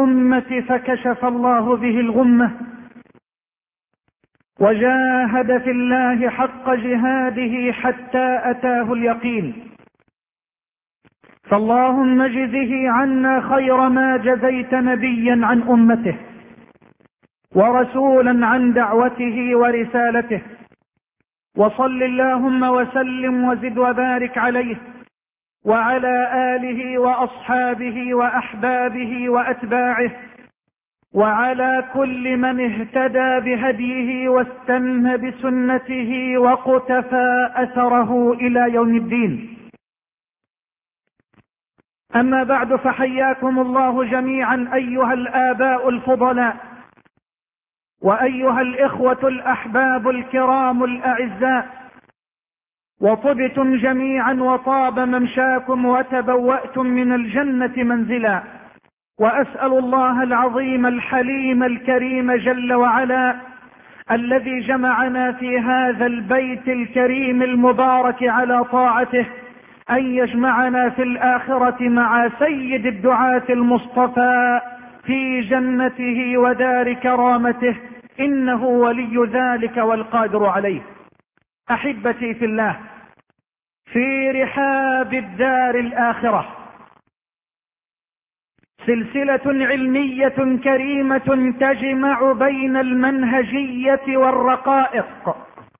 الأمة فكشف الله به الغمة، وجاهد في الله حق جهاده حتى أتاه اليقين. فاللهم اجزه عنا خير ما جزيت نبيا عن أمته، ورسولا عن دعوته ورسالته. وصل اللهم وسلم وزد وبارك عليه وعلى آله وأصحابه وأحبابه وأتباعه، وعلى كل من اهتدى بهديه واستنى بسنته وقتفى أثره إلى يوم الدين. أما بعد، فحياكم الله جميعا أيها الآباء الفضلاء، وأيها الإخوة الأحباب الكرام الأعزاء، وطبتم جميعا وطاب ممشاكم وتبوأتم من الجنة منزلا. وأسأل الله العظيم الحليم الكريم جل وعلا الذي جمعنا في هذا البيت الكريم المبارك على طاعته أن يجمعنا في الآخرة مع سيد الدعاة المصطفى في جنته ودار كرامته، إنه ولي ذلك والقادر عليه. أحبتي في الله، في رحاب الدار الآخرة سلسلة علمية كريمة تجمع بين المنهجية والرقائق،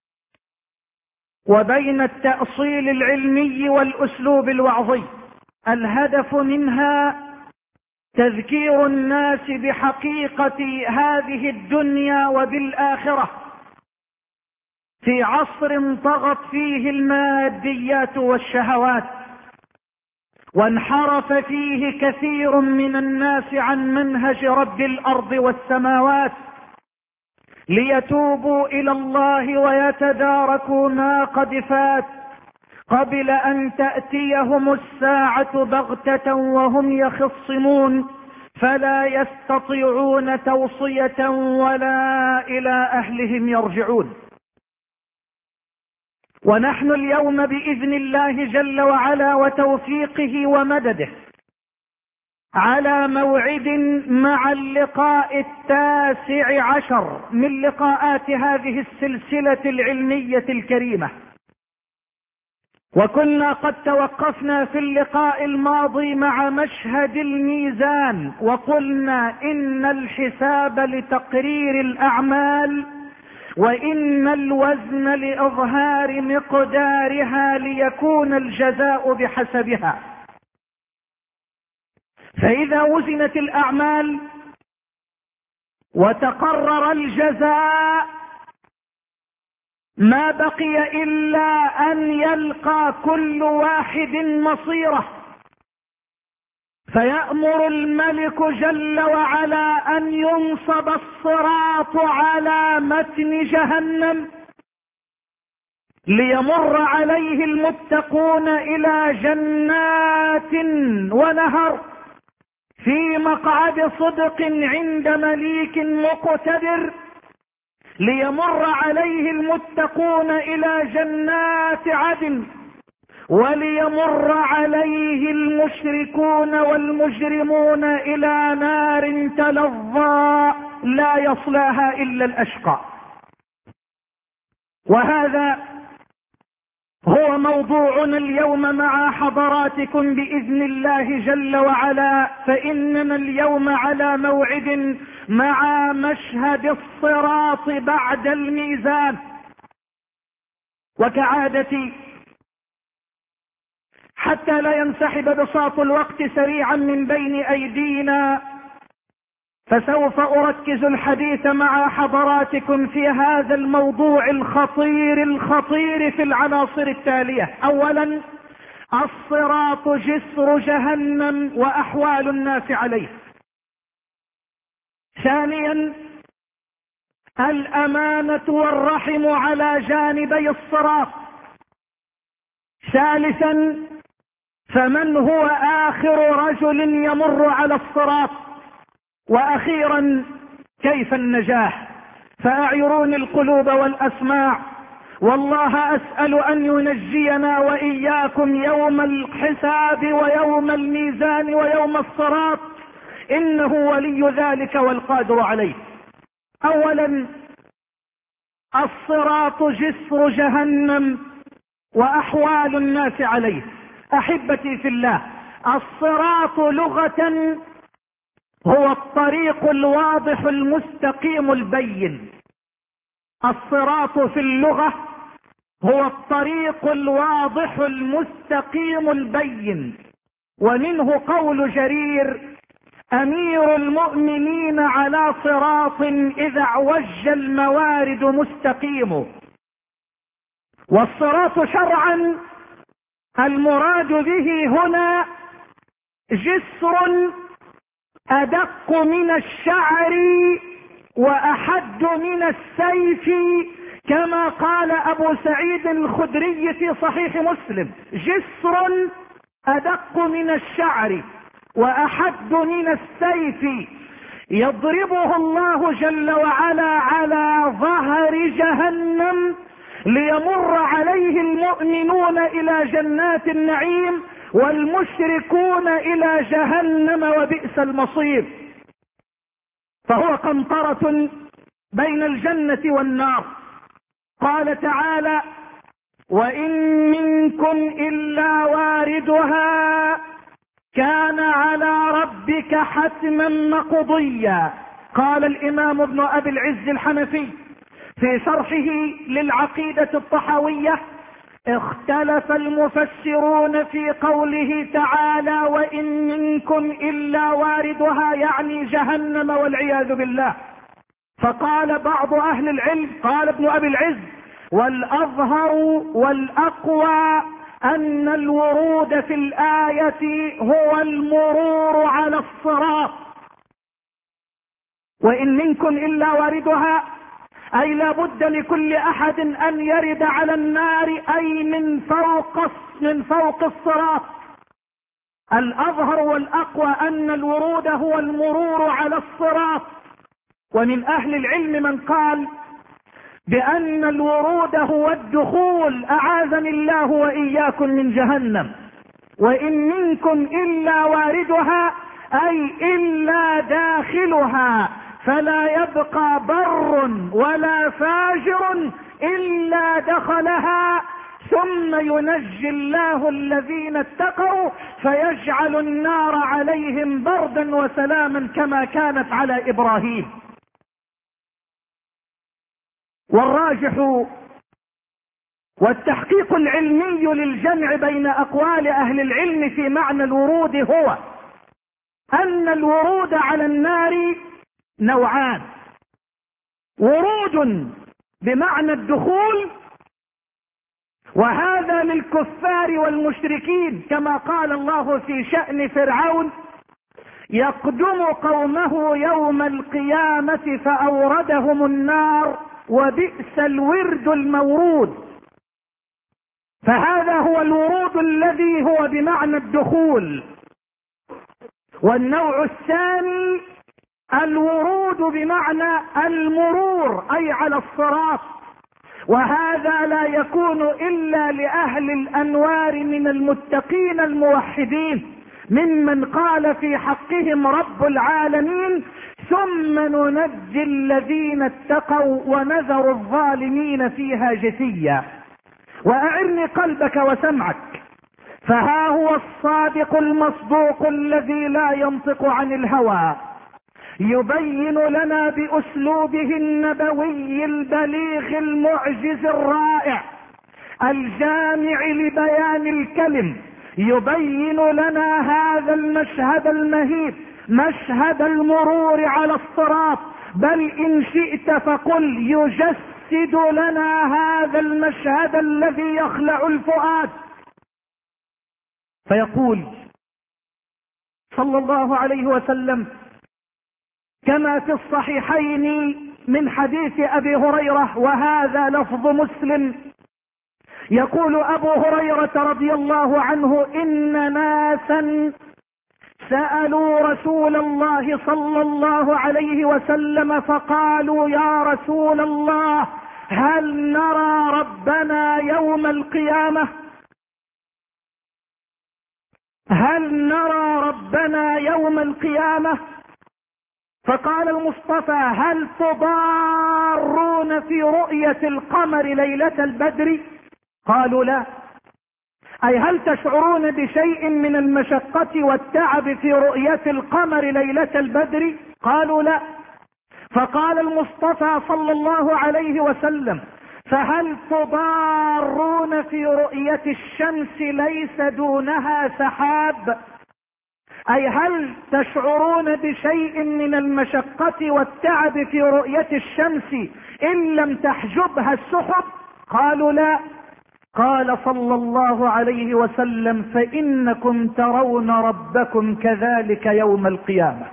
وبين التأصيل العلمي والأسلوب الوعظي. الهدف منها تذكير الناس بحقيقة هذه الدنيا وبالآخرة في عصر طغت فيه الماديات والشهوات، وانحرف فيه كثير من الناس عن منهج رب الأرض والسماوات ليتوبوا إلى الله ويتداركوا ما قد فات قبل أن تأتيهم الساعة بغتة وهم يخصمون، فلا يستطيعون توصية ولا إلى أهلهم يرجعون. ونحن اليوم بإذن الله جل وعلا وتوفيقه ومدده على موعد مع اللقاء 19 من لقاءات هذه السلسلة العلمية الكريمة. وكنا قد توقفنا في اللقاء الماضي مع مشهد الميزان، وقلنا إن الحساب لتقرير الأعمال، وإن الوزن لإظهار مقدارها ليكون الجزاء بحسبها. فإذا وزنت الأعمال وتقرر الجزاء ما بقي إلا أن يلقى كل واحد مصيره، فيأمر الملك جل وعلا أن ينصب الصراط على متن جهنم ليمر عليه المتقون إلى جنات ونهر في مقعد صدق عند مليك مقتدر، ليمر عليه المتقون إلى جنات عدن، وليمر عليه المشركون والمجرمون إلى نار تلظى لا يصلاها إلا الأشقى. وهذا هو موضوعنا اليوم مع حضراتكم بإذن الله جل وعلا، فإننا اليوم على موعد مع مشهد الصراط بعد الميزان. وكعادتي حتى لا ينسحب بساط الوقت سريعا من بين أيدينا، فسوف أركز الحديث مع حضراتكم في هذا الموضوع الخطير في العناصر التالية. أولا، الصراط جسر جهنم وأحوال الناس عليه. ثانيا، الأمانة والرحم على جانبي الصراط. ثالثا، فمن هو آخر رجل يمر على الصراط. وأخيرا، كيف النجاة. فأعيروني القلوب والأسماع، والله أسأل أن ينجينا وإياكم يوم الحساب ويوم الميزان ويوم الصراط، إنه ولي ذلك والقادر عليه. أولا، الصراط جسر جهنم وأحوال الناس عليه. أحبتي في الله، الصراط لغة هو الطريق الواضح المستقيم البين. الصراط في اللغة هو الطريق الواضح المستقيم البين. ومنه قول جرير: أمير المؤمنين على صراط إذا اعوج الموارد مستقيم. والصراط شرعا المراد به هنا جسر أدق من الشعر وأحد من السيف، كما قال أبو سعيد الخدري في صحيح مسلم: جسر أدق من الشعر وأحد من السيف يضربه الله جل وعلا على ظهر جهنم ليمر عليه المؤمنون إلى جنات النعيم والمشركون إلى جهنم وبئس المصير. فهو قنطرة بين الجنة والنار. قال تعالى: وإن منكم إلا واردها كان على ربك حتما مقضيا. قال الإمام ابن أبي العز الحنفي في شرحه للعقيدة الطحاوية: اختلف المفسرون في قوله تعالى وإن منكم إلا واردها، يعني جهنم والعياذ بالله. فقال بعض أهل العلم، قال ابن أبي العز: والأظهر والأقوى أن الورود في الآية هو المرور على الصراط. وإن منكم إلا واردها أي لا بد لكل أحد أن يرد على النار، أي من فوق الصراط. الأظهر والأقوى أن الورود هو المرور على الصراط. ومن أهل العلم من قال بأن الورود هو الدخول، أعاذني الله وإياكم من جهنم. وإن منكم إلا واردها أي إلا داخلها، فلا يبقى بر ولا فاجر إلا دخلها، ثم ينجي الله الذين اتقوا فيجعل النار عليهم بردا وسلاما كما كانت على إبراهيم. والراجح والتحقيق العلمي للجمع بين أقوال أهل العلم في معنى الورود هو أن الورود على النار نوعان: ورود بمعنى الدخول، وهذا للكفار والمشركين، كما قال الله في شأن فرعون: يقدم قومه يوم القيامة فأوردهم النار وبئس الورد المورود. فهذا هو الورود الذي هو بمعنى الدخول. والنوع الثاني الورود بمعنى المرور، أي على الصراط، وهذا لا يكون إلا لأهل الأنوار من المتقين الموحدين، ممن قال في حقهم رب العالمين: ثم ننجي الذين اتقوا ونذر الظالمين فيها جثيا. وأعرني قلبك وسمعك، فها هو الصادق المصدوق الذي لا ينطق عن الهوى يبين لنا بأسلوبه النبوي البليغ المعجز الرائع الجامع لبيان الكلم، يبين لنا هذا المشهد المهيب، مشهد المرور على الصراط، بل إن شئت فقل يجسد لنا هذا المشهد الذي يخلع الفؤاد. فيقول صلى الله عليه وسلم كما في الصحيحين من حديث أبي هريرة، وهذا لفظ مسلم، يقول أبو هريرة رضي الله عنه: إن ناسا سألوا رسول الله صلى الله عليه وسلم فقالوا: يا رسول الله، هل نرى ربنا يوم القيامة؟ هل نرى ربنا يوم القيامة؟ فقال المصطفى: هل تضارون في رؤية القمر ليلة البدر؟ قالوا: لا. أي هل تشعرون بشيء من المشقة والتعب في رؤية القمر ليلة البدر؟ قالوا: لا. فقال المصطفى صلى الله عليه وسلم: فهل تضارون في رؤية الشمس ليس دونها سحاب؟ أي هل تشعرون بشيء من المشقة والتعب في رؤية الشمس إن لم تحجبها السحب؟ قالوا: لا. قال صلى الله عليه وسلم: فإنكم ترون ربكم كذلك يوم القيامة.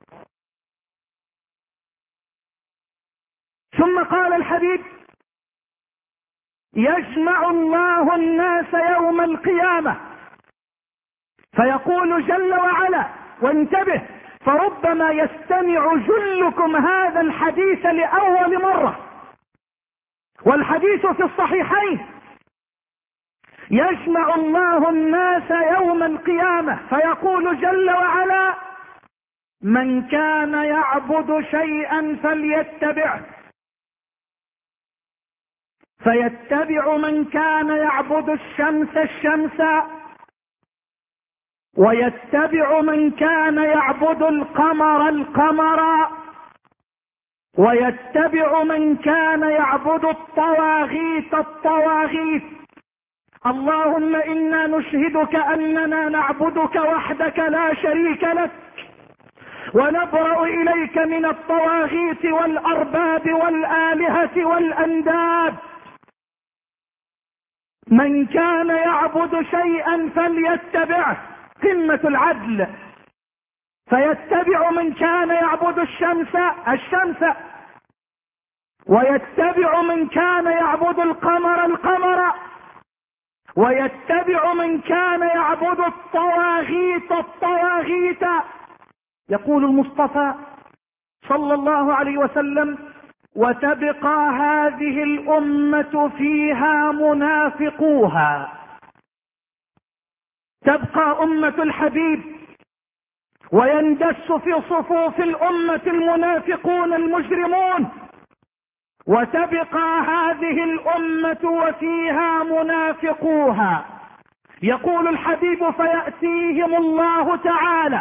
ثم قال الحبيب: يجمع الله الناس يوم القيامة فيقول جل وعلا، وانتبه، فربما يستمع جلكم هذا الحديث لأول مرة، والحديث في الصحيحين: يجمع الله الناس يوم القيامة فيقول جل وعلا: من كان يعبد شيئا فليتبعه، فيتبع من كان يعبد الشمس الشمس، ويتبع من كان يعبد القمر القمر، ويتبع من كان يعبد الطواغيت الطواغيت. اللهم إنا نشهدك أننا نعبدك وحدك لا شريك لك، ونبرأ إليك من الطواغيت والأرباب والآلهة والأنداد. من كان يعبد شيئا فليتبعه، قمة العدل. فيتبع من كان يعبد الشمس الشمس، ويتبع من كان يعبد القمر القمر، ويتبع من كان يعبد الطواغيت الطواغيت. يقول المصطفى صلى الله عليه وسلم: وتبقى هذه الأمة فيها منافقوها. تبقى أمة الحبيب ويندس في صفوف الأمة المنافقون المجرمون، وتبقى هذه الأمة وفيها منافقوها. يقول الحبيب: فيأتيهم الله تعالى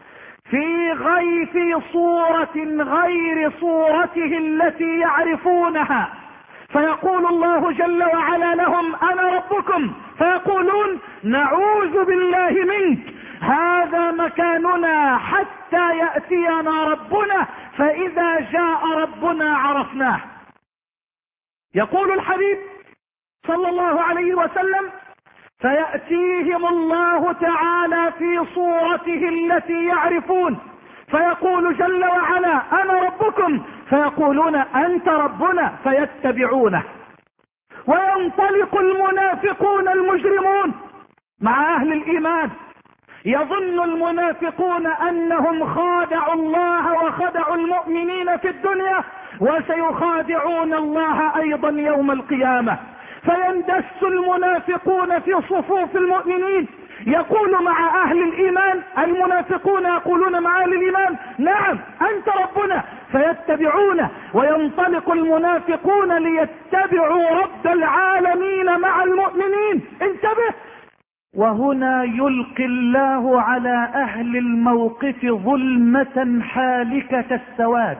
في صورة غير صورته التي يعرفونها، فيقول الله جل وعلا لهم: أنا ربكم. فيقولون: نعوذ بالله منك، هذا مكاننا حتى يأتينا ربنا، فإذا جاء ربنا عرفناه. يقول الحبيب صلى الله عليه وسلم: فيأتيهم الله تعالى في صورته التي يعرفون، فيقول جل وعلا: أنا ربكم. فيقولون: أنت ربنا، فيتبعونه. وينطلق المنافقون المجرمون مع أهل الإيمان. يظن المنافقون أنهم خادعوا الله وخدعوا المؤمنين في الدنيا، وسيخادعون الله أيضا يوم القيامة. فيندس المنافقون في صفوف المؤمنين، يقول مع أهل الإيمان، المنافقون يقولون مع أهل الإيمان: نعم أنت ربنا، فيتبعونه. وينطلق المنافقون ليتبعوا رب العالمين مع المؤمنين. انتبه. وهنا يلقي الله على أهل الموقف ظلمة حالكة السواد.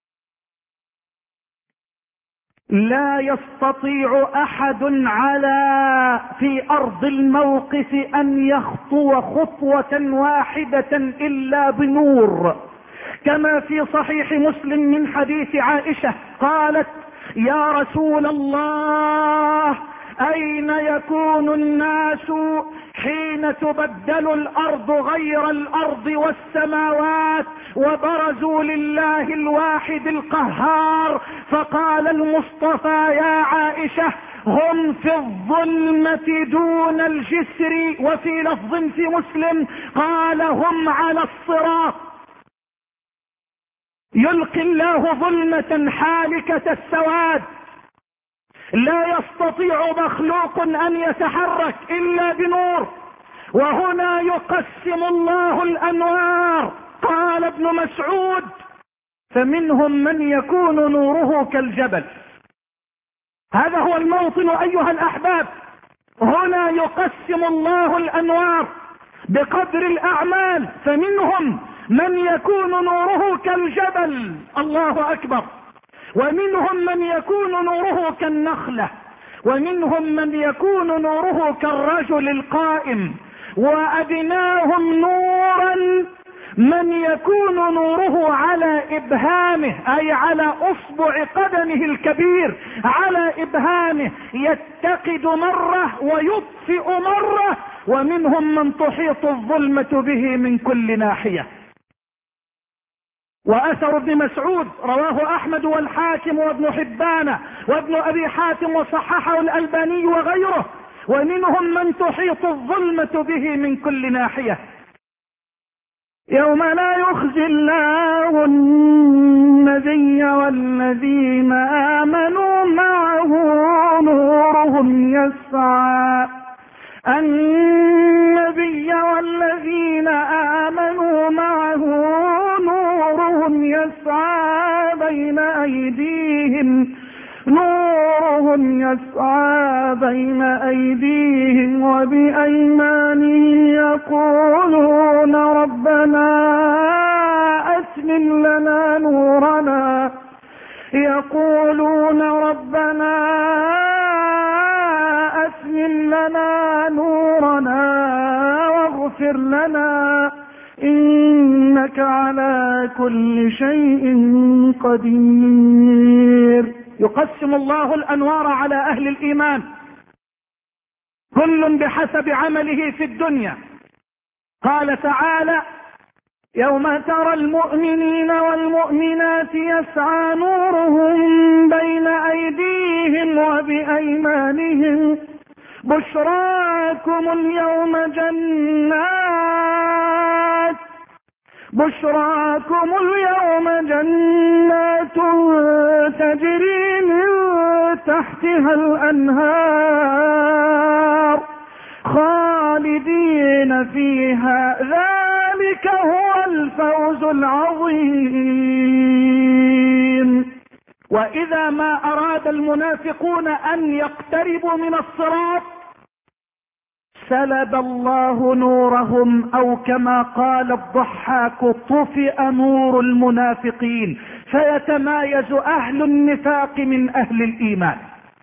لا يستطيع أحد في أرض الموقف أن يخطو خطوة واحدة إلا بنور، كما في صحيح مسلم من حديث عائشة قالت: يا رسول الله، أين يكون الناس حين تبدل الأرض غير الأرض والسماوات وبرزوا لله الواحد القهار؟ فقال المصطفى: يا عائشة، هم في الظلمة دون الجسر. وفي لفظ في مسلم قال: هم على الصراط. يلقي الله ظلمة حالكة السواد، لا يستطيع مخلوق أن يتحرك إلا بنور. وهنا يقسم الله الأنوار. قال ابن مسعود: فمنهم من يكون نوره كالجبل. هذا هو الموطن أيها الأحباب. هنا يقسم الله الأنوار بقدر الأعمال، فمنهم من يكون نوره كالجبل، الله أكبر، ومنهم من يكون نوره كالنخلة، ومنهم من يكون نوره كالرجل القائم، وأدناهم نورا من يكون نوره على إبهامه، أي على أصبع قدمه الكبير، على إبهامه، يتقد مرة ويطفئ مرة. ومنهم من تحيط الظلمة به من كل ناحية. وأثر ابن مسعود رواه أحمد والحاكم وابن حبان وابن أبي حاتم وصححه الألباني وغيره. ومنهم من تحيط الظلمة به من كل ناحية. يوم لا يخزي الله النبي والذين آمنوا معه نورهم يسعى، النبي والذين آمنوا معه نورهم يسعى بين أيديهم، نورهم يسعى بين أيديهم وبأيمانهم، يقولون ربنا أتمم لنا نورنا، يقولون ربنا أتمم لنا نورنا واغفر لنا إنك على كل شيء قدير. يقسم الله الأنوار على أهل الإيمان، كل بحسب عمله في الدنيا. قال تعالى: يوم ترى المؤمنين والمؤمنات يسعى نورهم بين أيديهم وبأيمانهم، بشراكم اليوم جنات، بشراكم اليوم جنات تجري من تحتها الأنهار خالدين فيها، ذلك هو الفوز العظيم. وإذا ما أراد المنافقون أن يقتربوا من الصراط سلب الله نورهم، أو كما قال الضحاك: طفئ نور المنافقين، فيتمايز أهل النفاق من أهل الإيمان.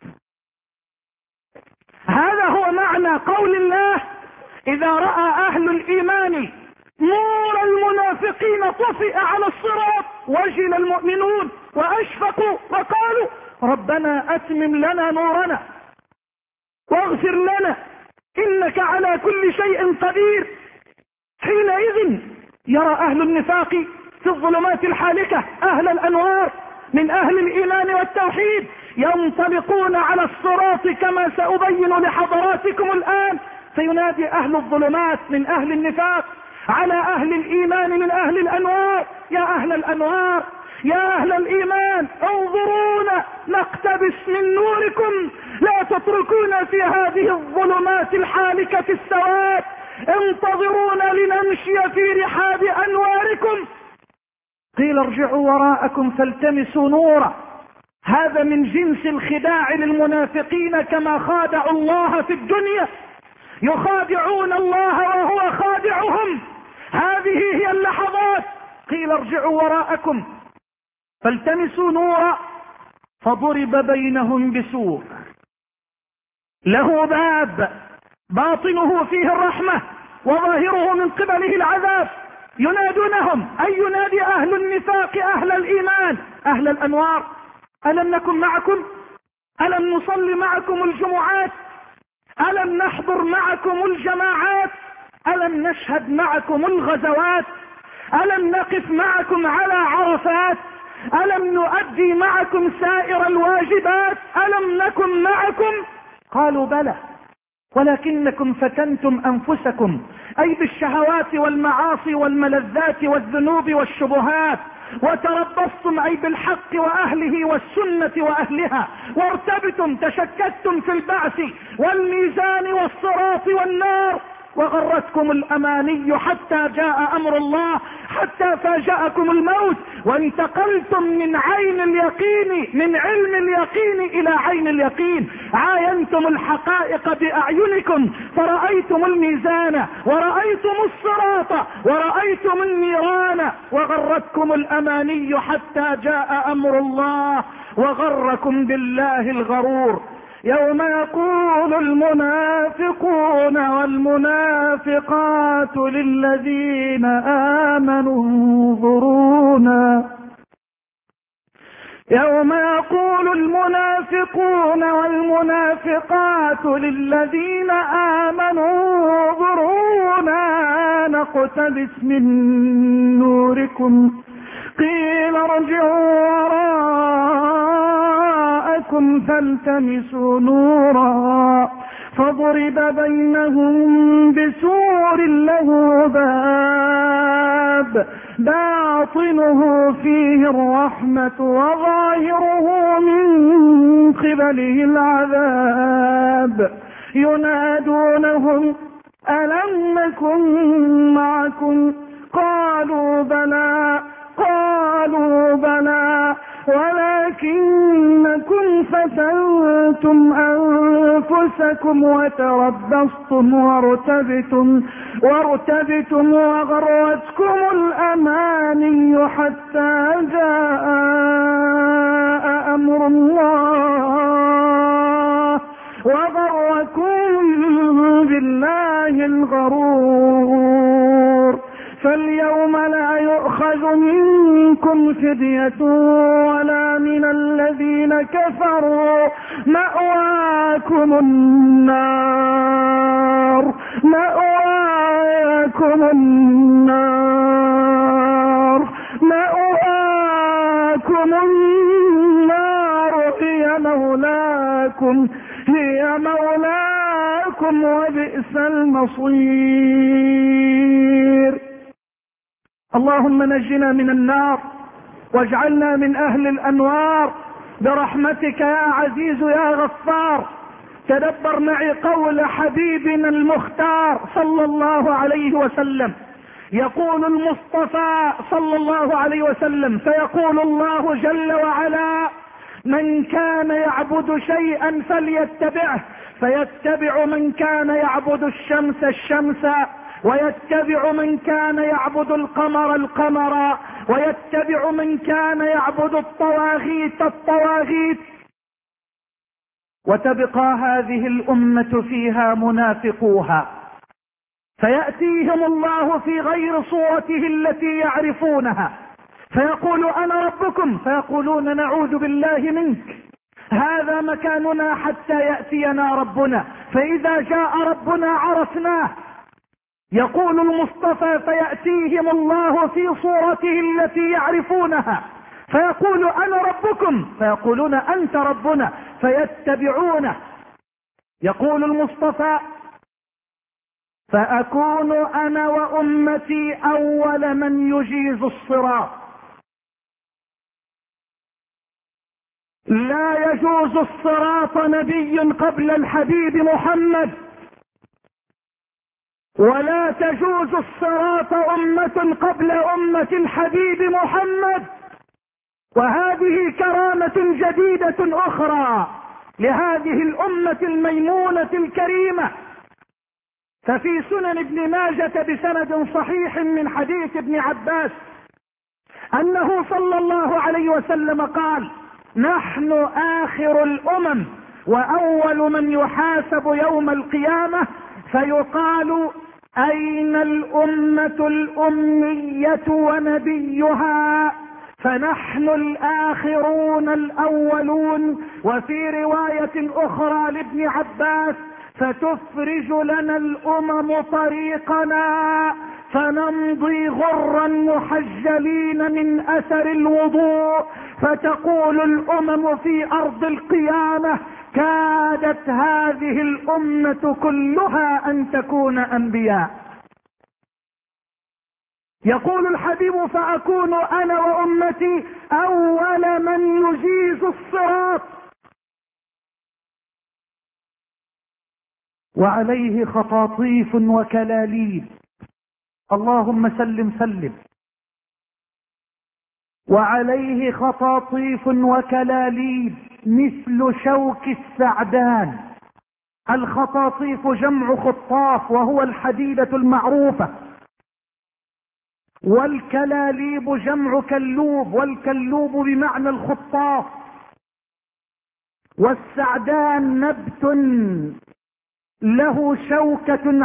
هذا هو معنى قول الله: إذا رأى أهل الإيمان نور المنافقين طفئ على الصراط وجل المؤمنون وأشفقوا وقالوا ربنا أتمم لنا نورنا واغفر لنا إنك على كل شيء قدير. حينئذ يرى أهل النفاق في الظلمات الحالكة أهل الأنوار من أهل الإيمان والتوحيد ينطلقون على الصراط كما سأبين لحضراتكم الآن، فينادي أهل الظلمات من أهل النفاق على أهل الإيمان من أهل الأنوار: يا أهل الأنوار، يا أهل الإيمان، انظرونا نقتبس من نوركم، لا تتركونا في هذه الظلمات الحالكة السواد، انتظرونا لنمشي في رحاب أنواركم. قيل ارجعوا وراءكم فالتمسوا نورا. هذا من جنس الخداع للمنافقين كما خادعوا الله في الدنيا، يخادعون الله وهو خادعهم. هذه هي اللحظات. قيل ارجعوا وراءكم فالتمسوا نورا فضرب بينهم بسور له باب باطنه فيه الرحمة وظاهره من قبله العذاب، ينادونهم، أي ينادي أهل النفاق أهل الإيمان أهل الأنوار: ألم نكن معكم؟ ألم نصلي معكم الجمعات؟ ألم نحضر معكم الجماعات؟ ألم نشهد معكم الغزوات؟ ألم نقف معكم على عرفات؟ ألم نؤدي معكم سائر الواجبات؟ ألم نكن معكم؟ قالوا بلى ولكنكم فتنتم أنفسكم، أي بالشهوات والمعاصي والملذات والذنوب والشبهات، وتربصتم أي بالحق وأهله والسنة وأهلها، وارتبتم تشككتم في البعث والميزان والصراط والنار، وغرتكم الأماني حتى جاء أمر الله، حتى فاجأكم الموت وانتقلتم من عين اليقين، من علم اليقين إلى عين اليقين. عاينتم الحقائق بأعينكم فرأيتم الميزان ورأيتم الصراط ورأيتم النيران، وغرتكم الأماني حتى جاء أمر الله وغركم بالله الغرور. يوم يقول المنافقون والمنافقات للذين آمنوا انظرونا، يوم يقول المنافقون والمنافقات للذين آمنوا انظرونا نقتبس من نوركم قيل ارجعوا وراءكم فالتمسوا نورا فضرب بينهم بسور له باب باطنه فيه الرحمة وظاهره من قبله العذاب ينادونهم ألم نكن معكم قالوا بلى ولكنكم فتنتم أنفسكم وتربصتم وارتبتم وغرتكم الأماني حتى جاء أمر الله وغركم بالله الغرور. فاليوم لا يؤخذ منكم فدية ولا من الذين كفروا مأواكم النار هي مولاكم وبئس المصير. اللهم نجنا من النار واجعلنا من أهل الأنوار برحمتك يا عزيز يا غفار. تدبر معي قول حبيبنا المختار صلى الله عليه وسلم. يقول المصطفى صلى الله عليه وسلم فيقول الله جل وعلا من كان يعبد شيئا فليتبعه، فيتبع من كان يعبد الشمس الشمس، ويتبع من كان يعبد القمر القمر، ويتبع من كان يعبد الطواغيت، وتبقى هذه الأمة فيها منافقوها، فيأتيهم الله في غير صورته التي يعرفونها فيقول أنا ربكم، فيقولون نعوذ بالله منك، هذا مكاننا حتى يأتينا ربنا، فإذا جاء ربنا عرفناه. يقول المصطفى فيأتيهم الله في صورته التي يعرفونها فيقول أنا ربكم، فيقولون أنت ربنا، فيتبعونه. يقول المصطفى فأكون أنا وأمتي أول من يجيز الصراط. لا يجوز الصراط نبي قبل الحبيب محمد، ولا تجوز الصراط أمة قبل أمة الحبيب محمد. وهذه كرامة جديدة أخرى لهذه الأمة الميمونة الكريمة. ففي سنن ابن ماجة بسند صحيح من حديث ابن عباس أنه صلى الله عليه وسلم قال نحن آخر الأمم وأول من يحاسب يوم القيامة، فيقال أين الأمة الأمية ونبيها؟ فنحن الآخرون الأولون. وفي رواية أخرى لابن عباس فتفرج لنا الأمم طريقنا فنمضي غرا محجلين من أثر الوضوء، فتقول الأمم في أرض القيامة كادت هذه الأمة كلها أن تكون أنبياء. يقول الحبيب فأكون أنا وأمتي أول من يجيز الصراط. وعليه خطاطيف وكلاليب، اللهم سلم سلم. وعليه خطاطيف وكلاليب مثل شوك السعدان. الخطاطيف جمع خطاف وهو الحديدة المعروفة، والكلاليب جمع كلوب والكلوب بمعنى الخطاف. والسعدان نبت له شوكة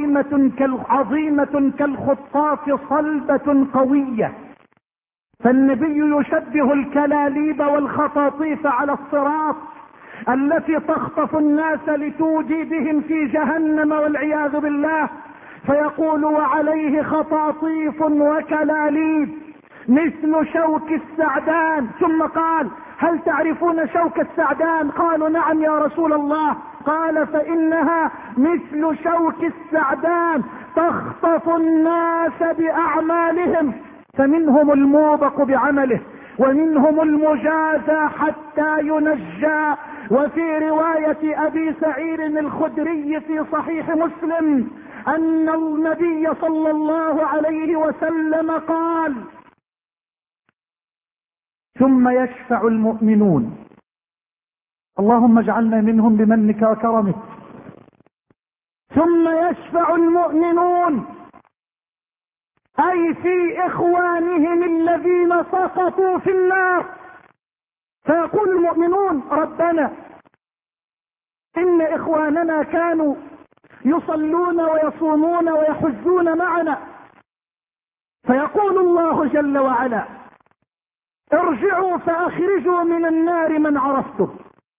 عظيمة كالخطاف صلبة قوية. فالنبي يشبه الكلاليب والخطاطيف على الصراط التي تخطف الناس لتوجي بهم في جهنم والعياذ بالله، فيقول وعليه خطاطيف وكلاليب مثل شوك السعدان. ثم قال هل تعرفون شوك السعدان؟ قالوا نعم يا رسول الله. قال فإنها مثل شوك السعدان تخطف الناس بأعمالهم، فمنهم الموبق بعمله ومنهم المجازى حتى ينجى. وفي رواية أبي سعيد الخدري في صحيح مسلم أن النبي صلى الله عليه وسلم قال ثم يشفع المؤمنون، اللهم اجعلنا منهم بمنك وكرمك. ثم يشفع المؤمنون أي في إخوانهم الذين سقطوا في النار، فيقول المؤمنون ربنا إن إخواننا كانوا يصلون ويصومون ويحجون معنا، فيقول الله جل وعلا ارجعوا فأخرجوا من النار من عرفتم.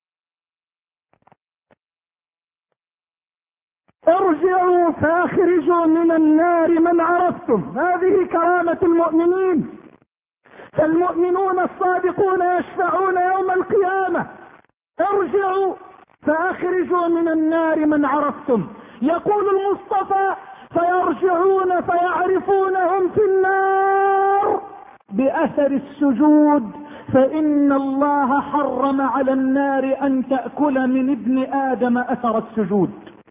ارجعوا فأخرجوا من النار من عرفتم. هذه كرامة المؤمنين. فالمؤمنون الصادقون يشفعون يوم القيامة ارجعوا فأخرجوا من النار من عرفتم. يقول المصطفى فيرجعون فيعرفونهم في النار بأثر السجود، فإن الله حرم على النار أن تأكل من ابن آدم أثر السجود.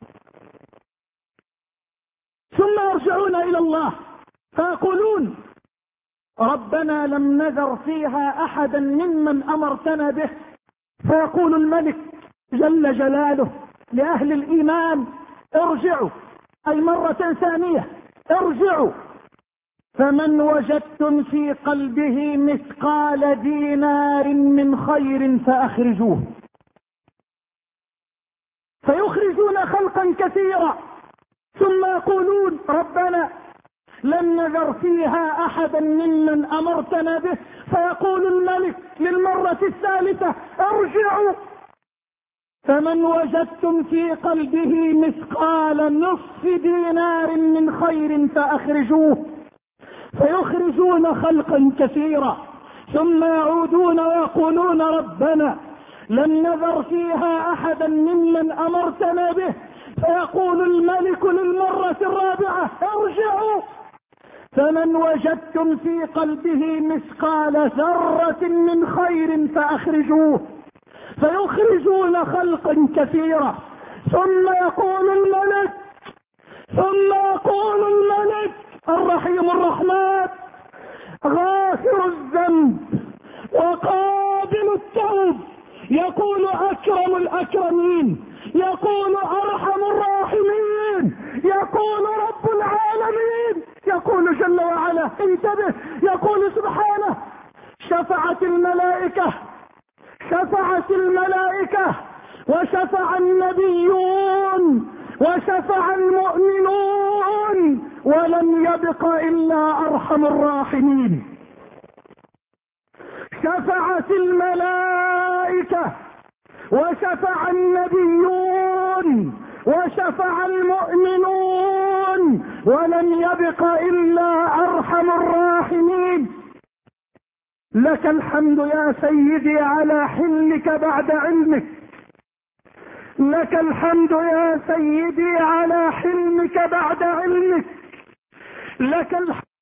ثم يرجعون إلى الله فيقولون ربنا لم نذر فيها أحدا ممن أمرتنا به، فيقول الملك جل جلاله لأهل الإيمان ارجعوا، أي مرة ثانية ارجعوا، فمن وجدتم في قلبه مثقال دينار من خير فأخرجوه. فيخرجون خلقا كثيرا ثم يقولون ربنا لم نذر فيها أحدا ممن أمرتنا به، فيقول الملك للمرة الثالثة ارجعوا، فمن وجدتم في قلبه مثقال نصف دينار من خير فأخرجوه. فيخرجون خلقا كثيرا ثم يعودون ويقولون ربنا لم نذر فيها أحدا ممن أمرتنا به، فيقول الملك للمرة الرابعة ارجعوا، فمن وجدتم في قلبه مثقال ذرة من خير فأخرجوه. فيخرجون خلقا كثيرا ثم يقول الملك الرحيم الرحمن غافر الذنب وقابل التوب، يقول أكرم الأكرمين، يقول أرحم الراحمين، يقول رب العالمين، يقول جل وعلا انتبه، يقول سبحانه شفعت الملائكة وشفع النبيون وشفع المؤمنون ولم يبق إلا أرحم الراحمين. شفعت الملائكة وشفع النبيون وشفع المؤمنون ولم يبق إلا أرحم الراحمين. لك الحمد يا سيدي على حلمك بعد علمك، لك الحمد يا سيدي على حلمك بعد علمك، لك الحمد